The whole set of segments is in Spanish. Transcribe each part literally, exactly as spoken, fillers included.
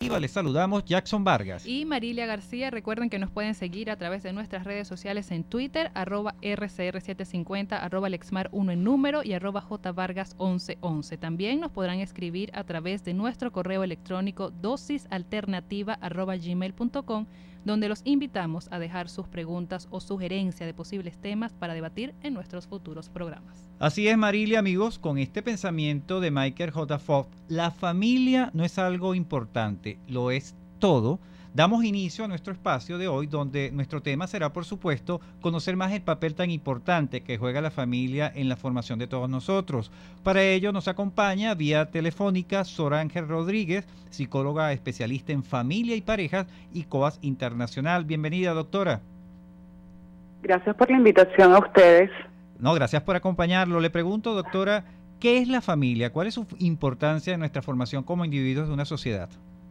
Informativa. Les saludamos Jackson Vargas y Marilia García. Recuerden que nos pueden seguir a través de nuestras redes sociales en Twitter, arroba R C R setecientos cincuenta, arroba Lexmar uno en número y arroba J Vargas once once. También nos podrán escribir a través de nuestro correo electrónico dosisalternativa arroba gmail punto com, donde los invitamos a dejar sus preguntas o sugerencias de posibles temas para debatir en nuestros futuros programas. Así es, Marilia, amigos, con este pensamiento de Michael J. Fox, la familia no es algo importante, lo es todo. Damos inicio a nuestro espacio de hoy, donde nuestro tema será, por supuesto, conocer más el papel tan importante que juega la familia en la formación de todos nosotros. Para ello nos acompaña vía telefónica Sora Ángel Rodríguez, psicóloga especialista en familia y parejas y C O A S Internacional. Bienvenida, doctora. Gracias por la invitación a ustedes. No, gracias por acompañarlo. Le pregunto, doctora, ¿qué es la familia? ¿Cuál es su importancia en nuestra formación como individuos de una sociedad?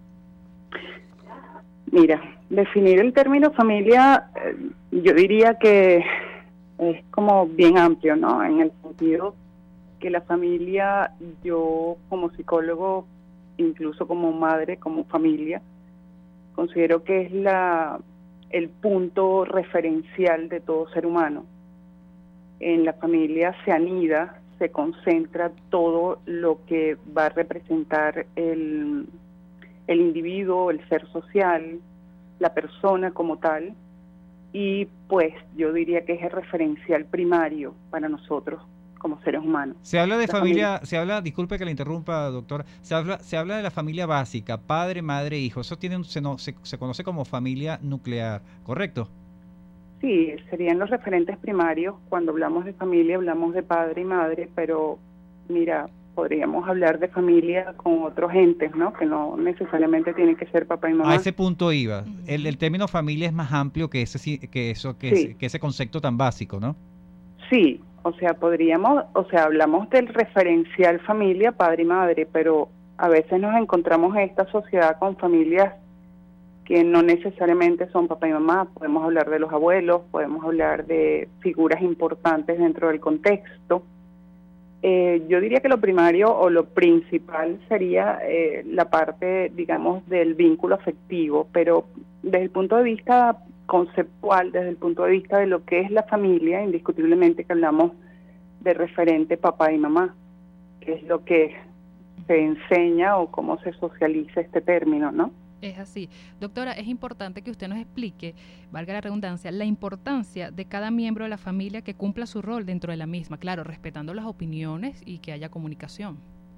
Mira, definir el término familia, eh, yo diría que es como bien amplio, ¿no? En el sentido que la familia, yo como psicólogo, incluso como madre, como familia, considero que es la el punto referencial de todo ser humano. En la familia se anida, se concentra todo lo que va a representar el... el individuo, el ser social, la persona como tal, y pues yo diría que es el referencial primario para nosotros como seres humanos. Se habla de la familia, familia, se habla, disculpe que le interrumpa, doctora, se habla, se habla de la familia básica, padre, madre, hijo, eso tiene un, se, no, se, se conoce como familia nuclear, ¿correcto? Sí, serían los referentes primarios. Cuando hablamos de familia hablamos de padre y madre, pero mira, podríamos hablar de familia con otros entes, ¿no? Que no necesariamente tiene que ser papá y mamá. A ese punto iba. El, el término familia es más amplio que ese que eso que, sí. ese, que ese concepto tan básico, ¿no? Sí, o sea, podríamos, o sea, hablamos del referencial familia, padre y madre, pero a veces nos encontramos en esta sociedad con familias que no necesariamente son papá y mamá. Podemos hablar de los abuelos, podemos hablar de figuras importantes dentro del contexto. Eh, yo diría que lo primario o lo principal sería eh, la parte, digamos, del vínculo afectivo, pero desde el punto de vista conceptual, desde el punto de vista de lo que es la familia, indiscutiblemente que hablamos de referente papá y mamá, que es lo que se enseña o cómo se socializa este término, ¿no? Es así. Doctora, es importante que usted nos explique, valga la redundancia, la importancia de cada miembro de la familia que cumpla su rol dentro de la misma, claro, respetando las opiniones y que haya comunicación.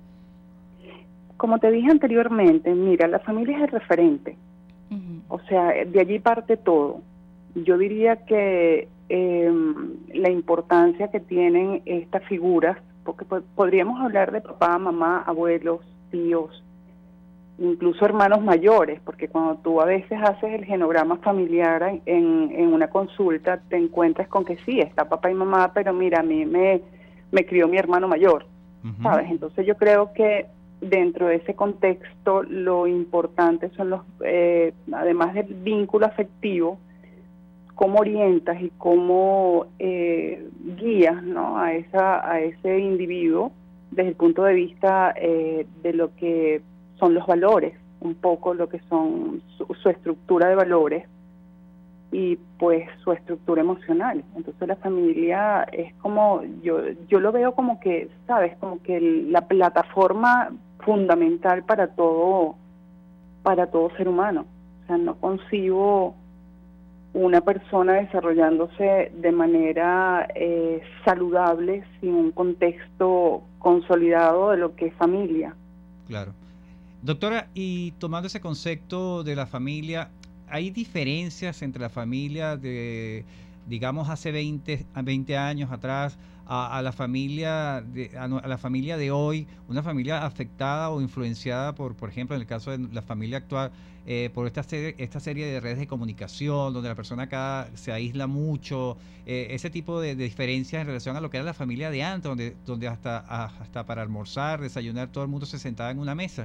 Como te dije anteriormente, mira, la familia es el referente, uh-huh. O sea, de allí parte todo. Yo diría que eh, la importancia que tienen estas figuras, porque po- podríamos hablar de papá, mamá, abuelos, tíos, incluso hermanos mayores, porque cuando tú a veces haces el genograma familiar en, en una consulta, te encuentras con que sí, está papá y mamá, pero mira, a mí me, me crió mi hermano mayor, uh-huh. ¿Sabes? Entonces yo creo que dentro de ese contexto lo importante son los, eh, además del vínculo afectivo, cómo orientas y cómo eh, guías, ¿no?, a, esa, a ese individuo desde el punto de vista eh, de lo que son los valores, un poco lo que son su, su estructura de valores y pues su estructura emocional. Entonces la familia es como, yo yo lo veo como que, ¿sabes? Como que el, la plataforma fundamental para todo, para todo ser humano. O sea, no concibo una persona desarrollándose de manera eh, saludable sin un contexto consolidado de lo que es familia. Claro. Doctora, y tomando ese concepto de la familia, ¿hay diferencias entre la familia de, digamos, hace veinte, veinte años atrás a, a la familia de, a, a la familia de hoy, una familia afectada o influenciada por, por ejemplo, en el caso de la familia actual, eh, por esta serie, esta serie de redes de comunicación, donde la persona acá se aísla mucho, eh, ese tipo de, de diferencias en relación a lo que era la familia de antes, donde, donde hasta, hasta para almorzar, desayunar, todo el mundo se sentaba en una mesa?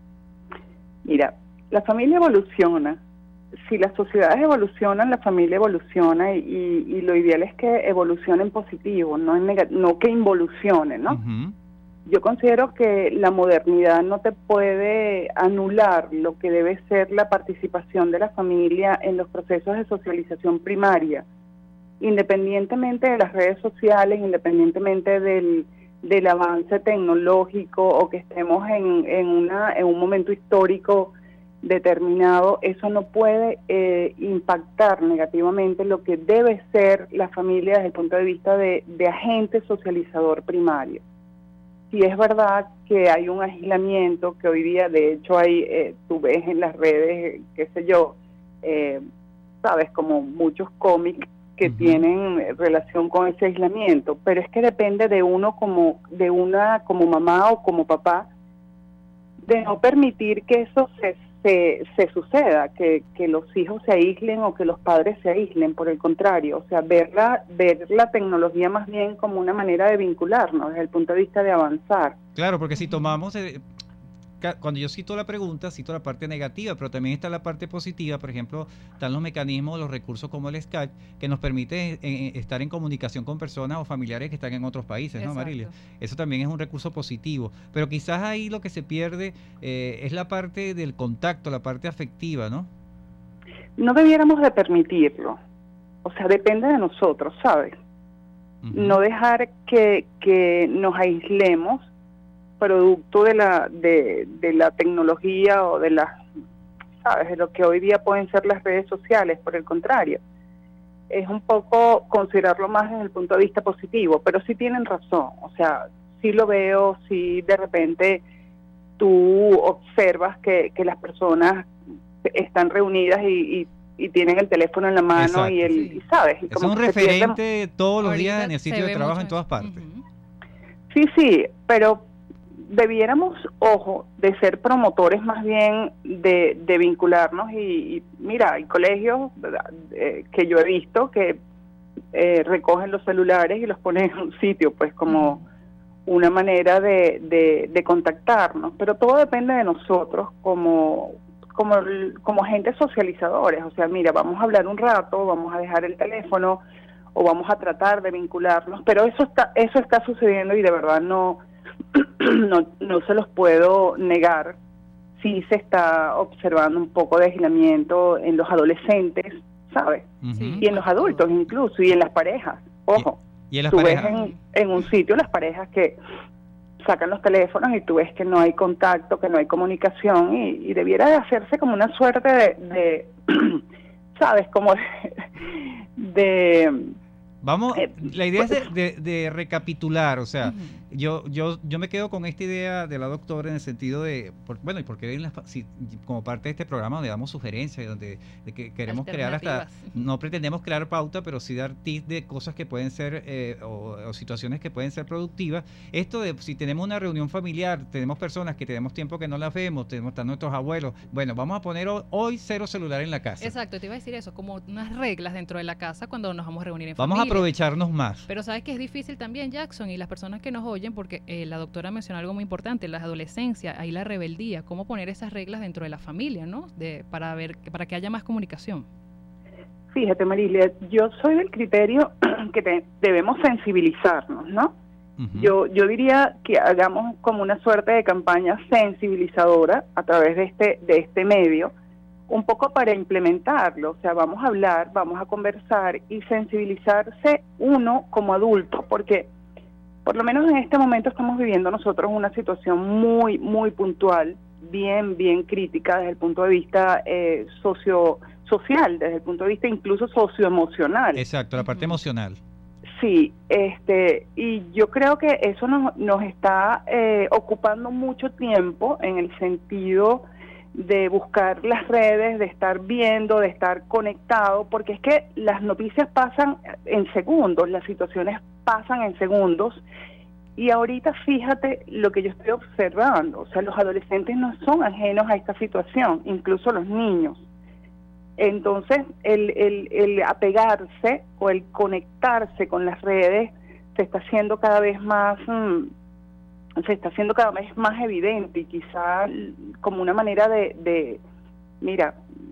Mira, la familia evoluciona. Si las sociedades evolucionan, la familia evoluciona y, y, y lo ideal es que evolucione en positivo, no en neg- no que involucione, ¿no? Uh-huh. yo considero que la modernidad no te puede anular lo que debe ser la participación de la familia en los procesos de socialización primaria, independientemente de las redes sociales, independientemente del, del avance tecnológico o que estemos en, en, una, en un momento histórico determinado. Eso no puede eh, impactar negativamente lo que debe ser la familia desde el punto de vista de, de agente socializador primario. Si es verdad que hay un aislamiento, que hoy día de hecho hay, eh, tú ves en las redes, qué sé yo, eh, sabes, como muchos cómics que uh-huh. tienen relación con ese aislamiento, pero es que depende de uno como, de una como mamá o como papá, de no permitir que eso se Se, se suceda, que, que los hijos se aíslen o que los padres se aíslen, por el contrario, o sea, ver la, ver la tecnología más bien como una manera de vincularnos desde el punto de vista de avanzar. Claro, porque si tomamos, eh, cuando yo cito la pregunta, cito la parte negativa, pero también está la parte positiva. Por ejemplo, están los mecanismos, los recursos como el Skype, que nos permite eh, estar en comunicación con personas o familiares que están en otros países, ¿no, Marilia? Eso también es un recurso positivo, pero quizás ahí lo que se pierde eh, es la parte del contacto, la parte afectiva, ¿no? No debiéramos de permitirlo, o sea, depende de nosotros, ¿sabes? Uh-huh. No dejar que, que nos aislemos producto de la de, de la tecnología o de las, sabes, de lo que hoy día pueden ser las redes sociales. Por el contrario, es un poco considerarlo más desde el punto de vista positivo, pero sí tienen razón, o sea, sí lo veo, sí de repente tú observas que, que las personas están reunidas y, y, y tienen el teléfono en la mano. Exacto, y el sí. y sabes y es un referente pierden... todos los días en el sitio de trabajo en todas partes. Uh-huh. Sí, sí, pero debiéramos, ojo, de ser promotores más bien de, de vincularnos y, y mira, hay colegios eh, que yo he visto que eh, recogen los celulares y los ponen en un sitio, pues como una manera de, de, de contactarnos, pero todo depende de nosotros como, como, como agentes socializadores. O sea, mira, vamos a hablar un rato, vamos a dejar el teléfono o vamos a tratar de vincularnos, pero eso está, eso está sucediendo y de verdad no No, no se los puedo negar. Sí se está observando un poco de aislamiento en los adolescentes, ¿sabes? Uh-huh. Y en los adultos incluso, y en las parejas. Ojo, ¿Y, y en las tú parejas? ves en, en un sitio las parejas que sacan los teléfonos y tú ves que no hay contacto, que no hay comunicación, y, y debiera de hacerse como una suerte de, de ¿sabes? Como de... de Vamos, la idea es de, de, de recapitular, o sea, uh-huh. yo yo yo me quedo con esta idea de la doctora en el sentido de, por, bueno, y porque en la, si, como parte de este programa donde damos sugerencias, donde de que queremos crear hasta, no pretendemos crear pauta, pero sí dar tips de cosas que pueden ser, eh, o, o situaciones que pueden ser productivas. Esto de, si tenemos una reunión familiar, tenemos personas que tenemos tiempo que no las vemos, tenemos están nuestros abuelos, bueno, vamos a poner hoy cero celular en la casa. Exacto, te iba a decir eso, como unas reglas dentro de la casa cuando nos vamos a reunir en vamos familia. A aprovecharnos más. Pero sabes que es difícil también, Jackson, y las personas que nos oyen, porque eh, la doctora mencionó algo muy importante, la adolescencia, ahí la rebeldía, cómo poner esas reglas dentro de la familia, ¿no? De, para ver, para que haya más comunicación. Fíjate, Marilia, yo soy del criterio que te, debemos sensibilizarnos, ¿no? Uh-huh. Yo, yo diría que hagamos como una suerte de campaña sensibilizadora a través de este, de este medio, un poco para implementarlo. O sea, vamos a hablar, vamos a conversar y sensibilizarse uno como adulto, porque por lo menos en este momento estamos viviendo nosotros una situación muy, muy puntual, bien, bien crítica desde el punto de vista eh, socio, social, desde el punto de vista incluso socioemocional. Exacto, la parte uh-huh. emocional. Sí, este, y yo creo que eso nos, nos está eh, ocupando mucho tiempo en el sentido de buscar las redes, de estar viendo, de estar conectado, porque es que las noticias pasan en segundos, las situaciones pasan en segundos, y ahorita fíjate lo que yo estoy observando, o sea, los adolescentes no son ajenos a esta situación, incluso los niños. Entonces, el, el, el apegarse o el conectarse con las redes se está haciendo cada vez más... Mmm, se está haciendo cada vez más evidente y quizá como una manera de, de mira,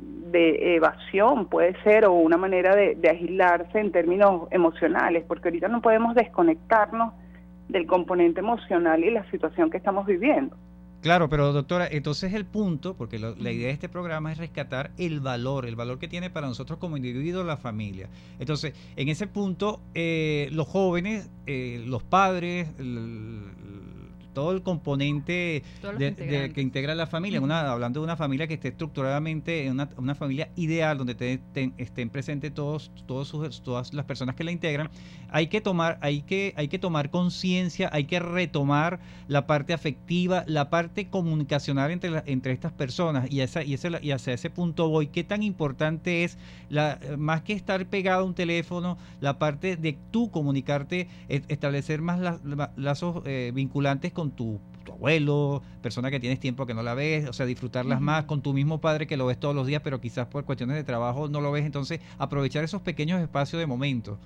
de evasión puede ser, o una manera de, de aislarse en términos emocionales, porque ahorita no podemos desconectarnos del componente emocional y la situación que estamos viviendo. Claro, pero doctora, entonces el punto, porque lo, la idea de este programa es rescatar el valor, el valor que tiene para nosotros como individuos la familia. Entonces, en ese punto, eh, los jóvenes, eh, los padres, el, todo el componente de, de, que integra la familia, una, hablando de una familia que esté estructuradamente, una, una familia ideal donde te, te, estén presentes todos, todos sus, todas las personas que la integran, hay que tomar, hay que, hay que tomar conciencia, hay que retomar la parte afectiva, la parte comunicacional entre, la, entre estas personas, y, esa, y, ese, y hacia ese punto voy. ¿Qué tan importante es, la, más que estar pegado a un teléfono, la parte de tú comunicarte, establecer más la, la, lazos eh, vinculantes con tu, tu abuelo, persona que tienes tiempo que no la ves, o sea, disfrutarlas uh-huh. más, con tu mismo padre que lo ves todos los días, pero quizás por cuestiones de trabajo no lo ves, entonces aprovechar esos pequeños espacios de momento?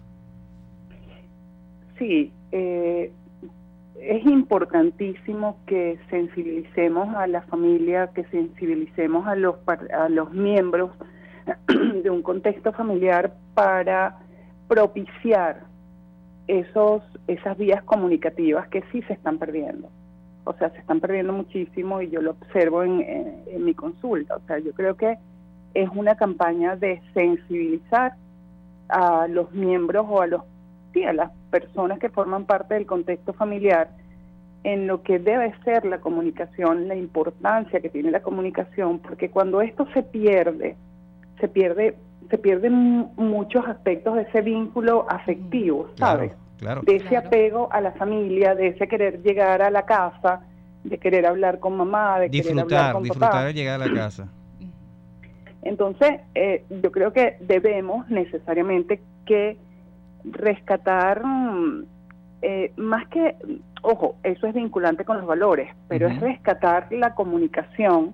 Sí, eh, es importantísimo que sensibilicemos a la familia, que sensibilicemos a los, a los miembros de un contexto familiar para propiciar esos esas vías comunicativas que sí se están perdiendo. O sea, se están perdiendo muchísimo y yo lo observo en, en, en mi consulta. O sea, yo creo que es una campaña de sensibilizar a los miembros o a los sí, a las personas que forman parte del contexto familiar en lo que debe ser la comunicación, la importancia que tiene la comunicación, porque cuando esto se pierde, se pierde se pierden muchos aspectos de ese vínculo afectivo, ¿sabes? Claro, claro. De ese claro. apego a la familia, de ese querer llegar a la casa, de querer hablar con mamá, de disfrutar, querer hablar con disfrutar papá. de llegar a la casa. Entonces, eh, yo creo que debemos necesariamente que rescatar, eh, más que, ojo, eso es vinculante con los valores, pero uh-huh. es rescatar la comunicación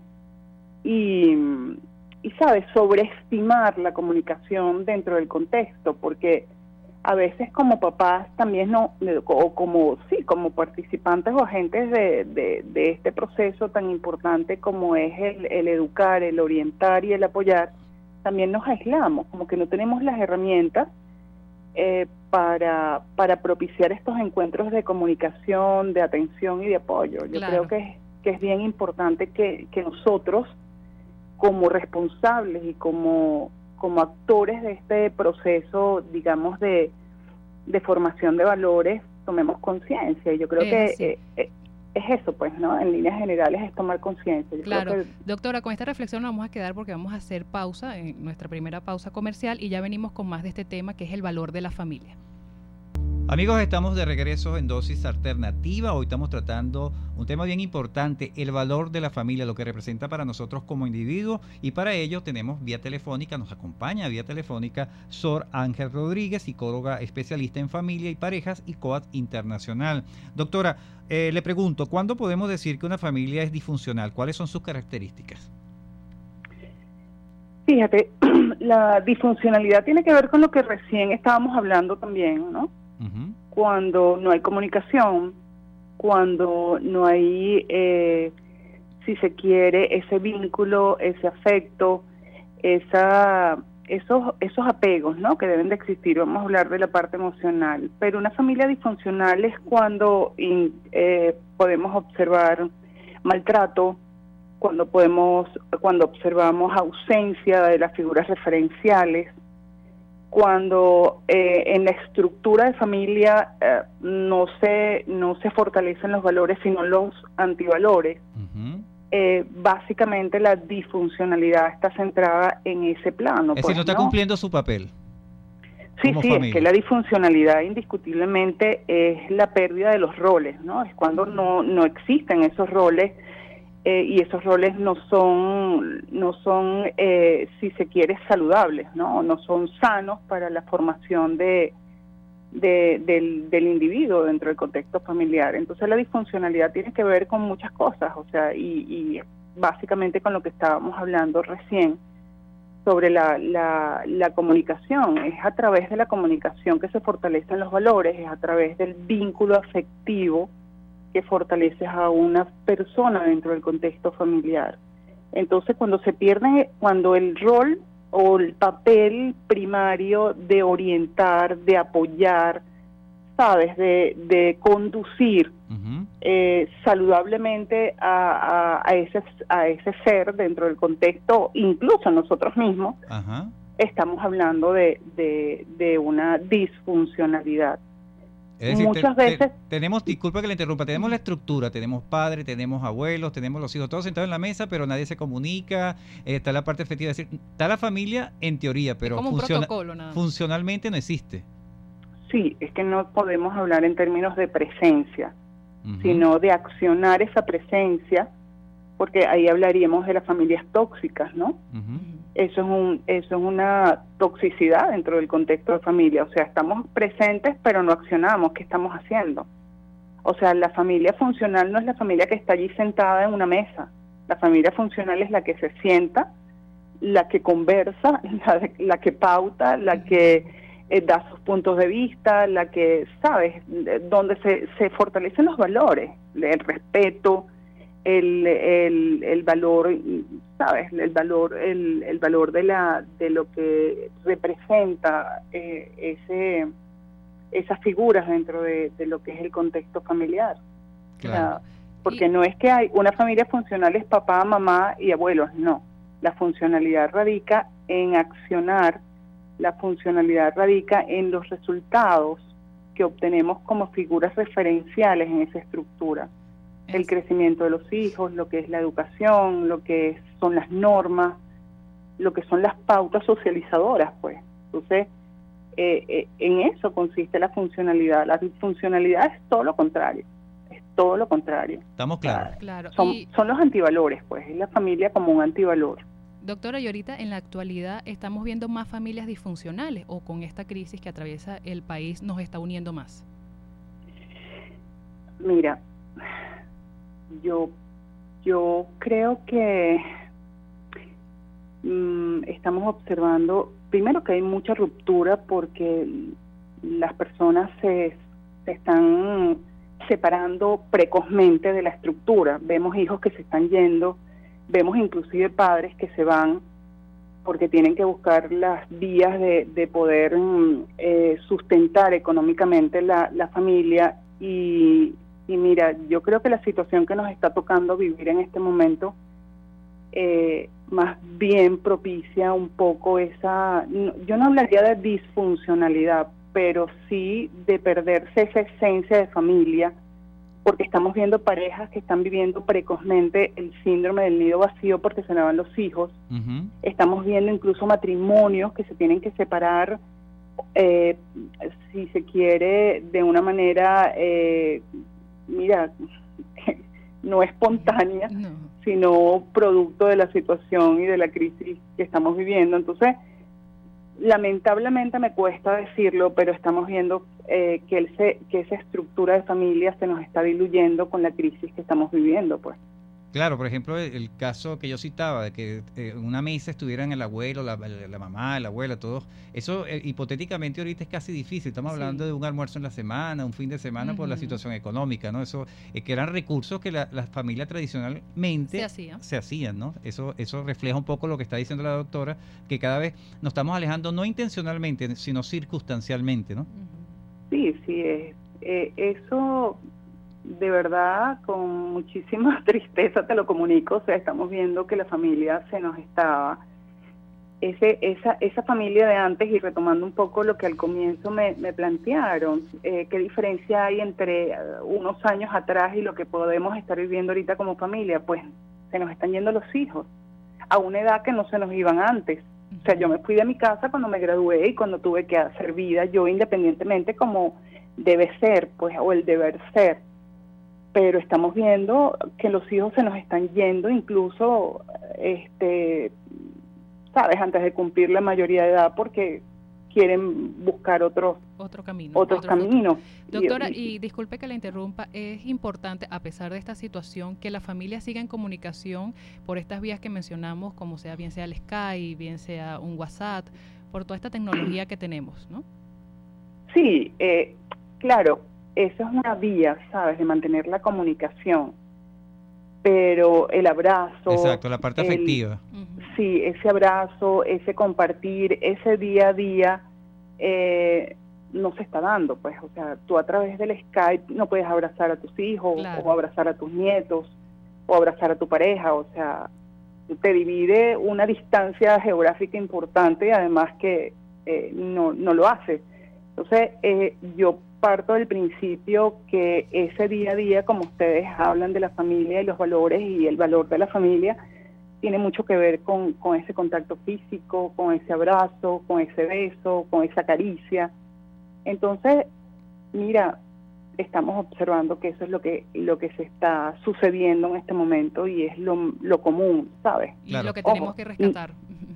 y... y, ¿sabes?, sobreestimar la comunicación dentro del contexto, porque a veces como papás también no, o como, sí, como participantes o agentes de, de, de este proceso tan importante como es el, el educar, el orientar y el apoyar, también nos aislamos, como que no tenemos las herramientas eh, para, para propiciar estos encuentros de comunicación, de atención y de apoyo. Yo claro. creo que, que es bien importante que, que nosotros, como responsables y como, como actores de este proceso, digamos, de, de formación de valores, tomemos conciencia. Y yo creo es que eh, es eso, pues, ¿no? En líneas generales es tomar conciencia. Claro. Creo que... Doctora, con esta reflexión nos vamos a quedar porque vamos a hacer pausa, en nuestra primera pausa comercial, y ya venimos con más de este tema que es el valor de la familia. Amigos, estamos de regreso en Dosis Alternativa. Hoy estamos tratando un tema bien importante, el valor de la familia, lo que representa para nosotros como individuos, y para ello tenemos vía telefónica, nos acompaña vía telefónica Sor Ángel Rodríguez, psicóloga especialista en familia y parejas y coach internacional. Doctora, eh, le pregunto, ¿cuándo podemos decir que una familia es disfuncional? ¿Cuáles son sus características? Fíjate, la disfuncionalidad tiene que ver con lo que recién estábamos hablando también, ¿no? Uh-huh. Cuando no hay comunicación, cuando no hay, eh, si se quiere, ese vínculo, ese afecto, esa, esos, esos apegos, ¿no?, que deben de existir. Vamos a hablar de la parte emocional. Pero una familia disfuncional es cuando in, eh, podemos observar maltrato, cuando podemos, cuando observamos ausencia de las figuras referenciales, cuando eh, en la estructura de familia eh, no se no se fortalecen los valores sino los antivalores. Uh-huh. eh, básicamente la disfuncionalidad está centrada en ese plano. Es pues, decir, no está ¿no? cumpliendo su papel. Sí, sí, familia. Es que la disfuncionalidad indiscutiblemente es la pérdida de los roles, ¿no? Es cuando no no existen esos roles. Eh, y esos roles no son, no son eh, si se quiere, saludables, ¿no? No son sanos para la formación de, de del, del individuo dentro del contexto familiar. Entonces la disfuncionalidad tiene que ver con muchas cosas, o sea, y, y básicamente con lo que estábamos hablando recién sobre la, la, la comunicación. Es a través de la comunicación que se fortalecen los valores, es a través del vínculo afectivo que fortaleces a una persona dentro del contexto familiar. Entonces, cuando se pierde, cuando el rol o el papel primario de orientar, de apoyar, ¿sabes?, de, de conducir uh-huh. eh, saludablemente a, a, a, ese, a ese ser dentro del contexto, incluso nosotros mismos, uh-huh. estamos hablando de, de, de una disfuncionalidad. Es decir, Muchas te, veces... te, tenemos, disculpa que le interrumpa, tenemos la estructura, tenemos padres, tenemos abuelos, tenemos los hijos, todos sentados en la mesa, pero nadie se comunica, eh, está la parte efectiva, es decir, está la familia en teoría, pero como funciona, nada funcionalmente no existe. Sí, es que no podemos hablar en términos de presencia, uh-huh. sino de accionar esa presencia, porque ahí hablaríamos de las familias tóxicas, ¿no? Uh-huh. Eso es un, eso es una toxicidad dentro del contexto de familia. O sea, estamos presentes, pero no accionamos. ¿Qué estamos haciendo? O sea, la familia funcional no es la familia que está allí sentada en una mesa. La familia funcional es la que se sienta, la que conversa, la, la que pauta, la que eh, da sus puntos de vista, la que, ¿sabes?, donde se, se fortalecen los valores, el respeto, El, el, el valor, sabes, el valor, el, el valor de la de lo que representa eh, ese esas figuras dentro de, de lo que es el contexto familiar. Claro. O sea, porque y, no es que hay una familia funcional es papá, mamá y abuelos, no. La funcionalidad radica en accionar, la funcionalidad radica en los resultados que obtenemos como figuras referenciales en esa estructura. El crecimiento de los hijos, lo que es la educación, lo que son las normas, lo que son las pautas socializadoras, pues. Entonces, eh, eh, en eso consiste la funcionalidad. La funcionalidad es todo lo contrario, es todo lo contrario. Estamos claros. O sea, claro. Son, y, son los antivalores, pues, es la familia como un antivalor. Doctora, y ahorita en la actualidad estamos viendo más familias disfuncionales, o con esta crisis que atraviesa el país nos está uniendo más. Mira, Yo, yo creo que mmm, estamos observando, primero que hay mucha ruptura porque las personas se, se están separando precozmente de la estructura. Vemos hijos que se están yendo, vemos inclusive padres que se van porque tienen que buscar las vías de, de poder eh, sustentar económicamente la, la familia y Y mira, yo creo que la situación que nos está tocando vivir en este momento eh, más bien propicia un poco esa, no, yo no hablaría de disfuncionalidad, pero sí de perderse esa esencia de familia, porque estamos viendo parejas que están viviendo precozmente el síndrome del nido vacío porque se le van los hijos. Uh-huh. Estamos viendo incluso matrimonios que se tienen que separar, eh, si se quiere, de una manera... Eh, mira, no espontánea, no. sino producto de la situación y de la crisis que estamos viviendo. Entonces, lamentablemente me cuesta decirlo, pero estamos viendo eh, que, el se, que esa estructura de familia se nos está diluyendo con la crisis que estamos viviendo, pues. Claro, por ejemplo, el, el caso que yo citaba, de que eh, en una mesa estuvieran el abuelo, la, la mamá, la abuela, todos, eso eh, hipotéticamente ahorita es casi difícil. Estamos hablando sí. de un almuerzo en la semana, un fin de semana uh-huh. por la situación económica, ¿no? Eso, eh, que eran recursos que la, la familia tradicionalmente se, hacía. se hacían, ¿no? Eso, eso refleja un poco lo que está diciendo la doctora, que cada vez nos estamos alejando no intencionalmente, sino circunstancialmente, ¿no? Uh-huh. Sí, sí, eh, eh, eso... De verdad, con muchísima tristeza te lo comunico, o sea, estamos viendo que la familia se nos estaba, ese, esa, esa familia de antes, y retomando un poco lo que al comienzo me, me plantearon, eh, qué diferencia hay entre unos años atrás y lo que podemos estar viviendo ahorita como familia. Pues se nos están yendo los hijos, a una edad que no se nos iban antes. O sea, yo me fui de mi casa cuando me gradué y cuando tuve que hacer vida, yo independientemente como debe ser, pues, o el deber ser. Pero estamos viendo que los hijos se nos están yendo incluso, este, sabes, antes de cumplir la mayoría de edad, porque quieren buscar otros otro camino, otros otro caminos. Doctora, y, y disculpe que la interrumpa, es importante, a pesar de esta situación, que la familia siga en comunicación por estas vías que mencionamos, como sea, bien sea el Skype, bien sea un WhatsApp, por toda esta tecnología que tenemos, ¿no? Sí, eh, claro. Eso es una vía, ¿sabes?, de mantener la comunicación, pero el abrazo... Exacto, la parte el, afectiva. Sí, ese abrazo, ese compartir, ese día a día, eh, no se está dando, pues, o sea, tú a través del Skype no puedes abrazar a tus hijos, claro, o abrazar a tus nietos, o abrazar a tu pareja, o sea, te divide una distancia geográfica importante, además que eh, no, no lo hace. Entonces, eh, yo parto del principio que ese día a día, como ustedes hablan de la familia y los valores y el valor de la familia, tiene mucho que ver con, con ese contacto físico, con ese abrazo, con ese beso, con esa caricia. Entonces, mira, estamos observando que eso es lo que lo que se está sucediendo en este momento y es lo, lo común, ¿sabes? Y claro, lo que tenemos Ojo, que rescatar.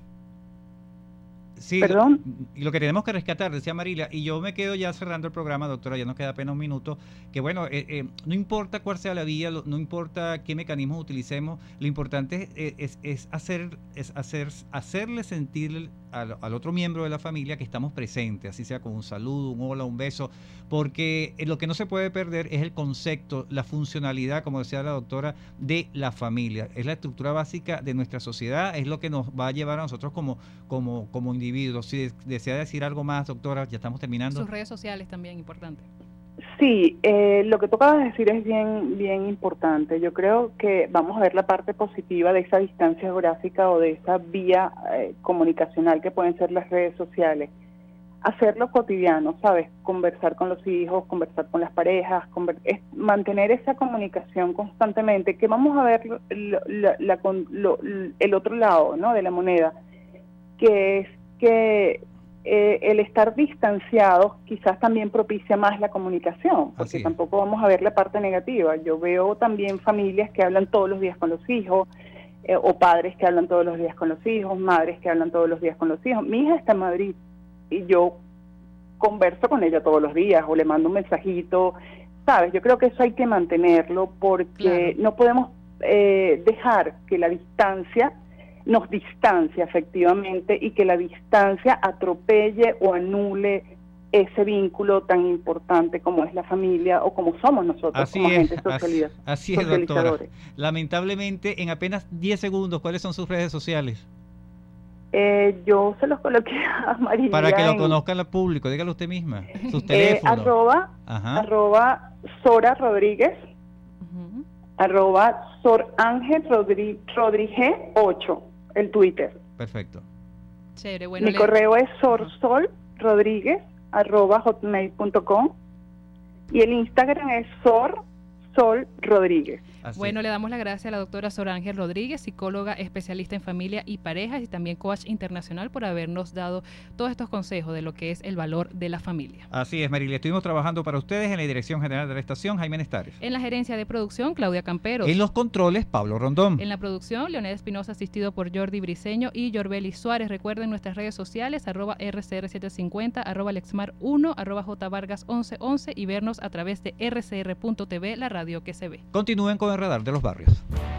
Sí, ¿Perdón? Lo, lo que tenemos que rescatar, decía Marilia, y yo me quedo ya cerrando el programa, doctora, ya nos queda apenas un minuto, que bueno, eh, eh, no importa cuál sea la vía, lo, no importa qué mecanismos utilicemos, lo importante es, es, es hacer es hacer hacerle sentir al, al otro miembro de la familia que estamos presentes, así sea con un saludo, un hola, un beso, porque lo que no se puede perder es el concepto, la funcionalidad, como decía la doctora, de la familia. Es la estructura básica de nuestra sociedad, es lo que nos va a llevar a nosotros como, como, como individuos. Si desea decir algo más, doctora, ya estamos terminando. Sus redes sociales también, importante. Sí, eh, lo que tú acabas de decir es bien, bien importante. Yo creo que vamos a ver la parte positiva de esa distancia geográfica o de esa vía eh, comunicacional que pueden ser las redes sociales. Hacerlo cotidiano, ¿sabes? Conversar con los hijos, conversar con las parejas, conver es mantener esa comunicación constantemente, que vamos a ver lo, la, la, lo, el otro lado, ¿no?, de la moneda, que es que eh, el estar distanciados quizás también propicia más la comunicación, porque Así tampoco vamos a ver la parte negativa. Yo veo también familias que hablan todos los días con los hijos, eh, o padres que hablan todos los días con los hijos, madres que hablan todos los días con los hijos. Mi hija está en Madrid y yo converso con ella todos los días o le mando un mensajito, ¿sabes? Yo creo que eso hay que mantenerlo porque claro, no podemos eh, dejar que la distancia nos distancia efectivamente y que la distancia atropelle o anule ese vínculo tan importante como es la familia o como somos nosotros así como es, agentes socializa, así, así es, doctora. Lamentablemente, en apenas diez segundos, ¿cuáles son sus redes sociales? Eh, yo se los coloqué a Marilia. Para que lo en, conozca el público, dígalo usted misma. Sus teléfonos. Eh, arroba, arroba Sora Rodríguez, uh-huh. arroba Sor Ángel Rodríguez ocho, el Twitter. Perfecto. Chévere, bueno, Mi le... correo es sorsol rodríguez arroba hotmail punto com y el Instagram es sor sol rodríguez. Así bueno, es. Le damos las gracias a la doctora Sor Ángel Rodríguez, psicóloga especialista en familia y parejas y también coach internacional, por habernos dado todos estos consejos de lo que es el valor de la familia. Así es, Marilia. Estuvimos trabajando para ustedes en la Dirección General de la Estación, Jaime Nestares. En la gerencia de producción, Claudia Camperos. En los controles, Pablo Rondón. En la producción, Leonel Espinosa, asistido por Jordi Briceño y Yorbeli Suárez. Recuerden nuestras redes sociales, arroba R C R setecientos cincuenta, arroba Lexmar uno, arroba J Vargas once once y vernos a través de R C R punto T V, la radio que se ve. Continúen con el Radar de los Barrios.